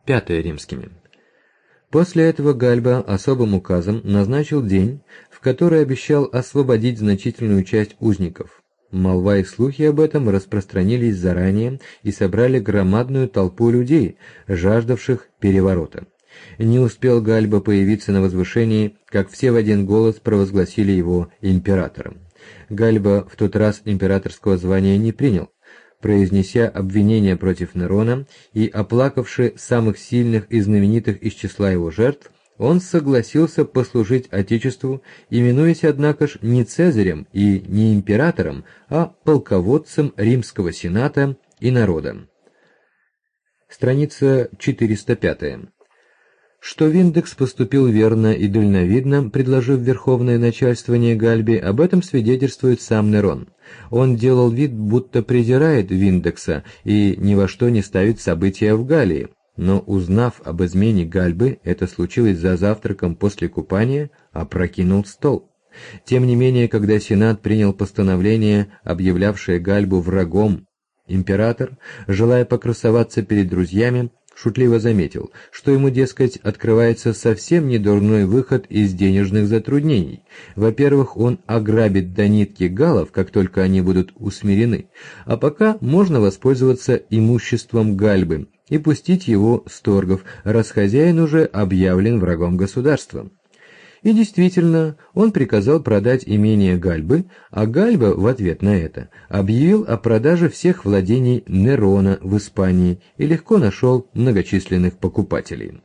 пятое римскими. После этого Гальба особым указом назначил день, в который обещал освободить значительную часть узников. Молва и слухи об этом распространились заранее и собрали громадную толпу людей, жаждавших переворота. Не успел Гальба появиться на возвышении, как все в один голос провозгласили его императором. Гальба в тот раз императорского звания не принял, произнеся обвинения против Нерона и оплакавши самых сильных и знаменитых из числа его жертв, он согласился послужить Отечеству, именуясь, однако ж, не Цезарем и не императором, а полководцем Римского Сената и народа. Страница 405. Что Виндекс поступил верно и дальновидно, предложив верховное начальствование Гальбе, об этом свидетельствует сам Нерон. Он делал вид, будто презирает Виндекса и ни во что не ставит события в Галлии, но, узнав об измене Гальбы, это случилось за завтраком после купания, опрокинул стол. Тем не менее, когда Сенат принял постановление, объявлявшее Гальбу врагом, император, желая покрасоваться перед друзьями, шутливо заметил, что ему, дескать, открывается совсем недурной выход из денежных затруднений. Во-первых, он ограбит до нитки галлов, как только они будут усмирены, а пока можно воспользоваться имуществом Гальбы и пустить его с торгов, раз хозяин уже объявлен врагом государства. И действительно, он приказал продать имение Гальбы, а Гальба в ответ на это объявил о продаже всех владений Нерона в Испании и легко нашел многочисленных покупателей.